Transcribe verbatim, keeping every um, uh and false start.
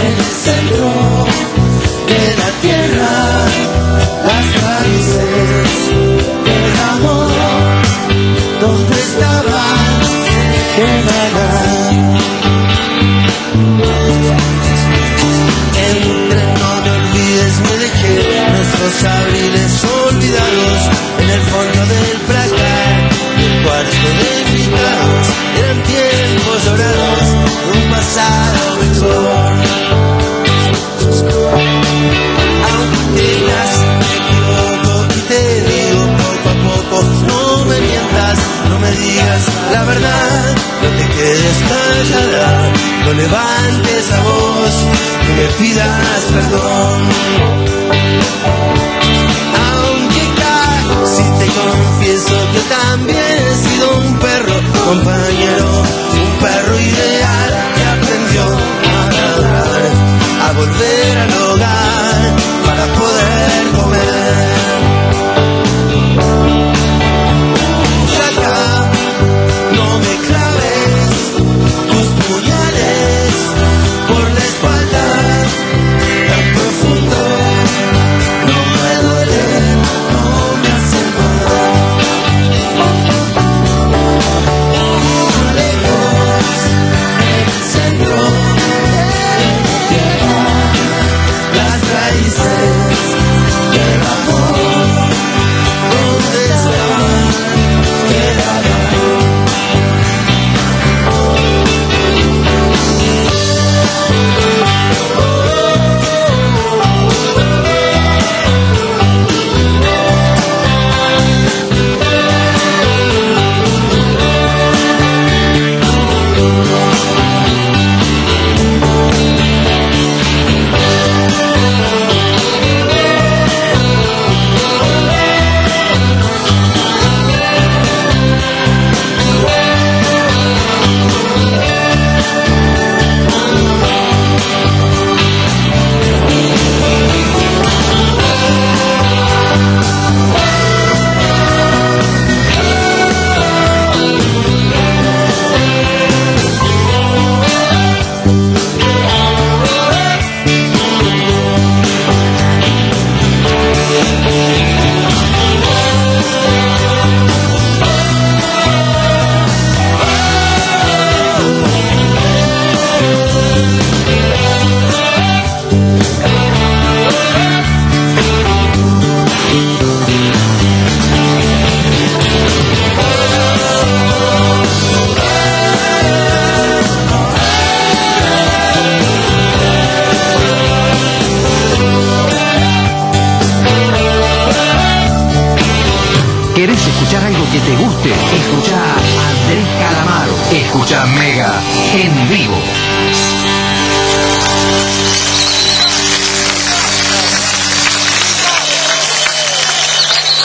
en el centro de la tierra, las raíces del amor, donde estaban en nada. Entre no me olvides, me dejé nuestros abriles olvidados en el fondo del placar, el cuarto de invitados. Eran tiempos dorados de un pasado mejor. Aunque tengas, me equivoco y te digo poco a poco, no me mientas, no me digas la verdad, no te quedes callada, no levantes la voz, no me pidas perdón. Aunque casi te confieso que también he sido un perro compañero, un perro ideal que aprendió a ladrar, a volver al hogar para poder comer. Flaca, no me claves tus puñales por la espalda tan profundo. No me duele, no me hace mal. Lejos, en el centro de la tierra, las raíces del amor, donde estaban, quedaban. ¿Querés escuchar algo que te guste? Escuchá a Andrés Calamaro. Escuchá Mega en vivo.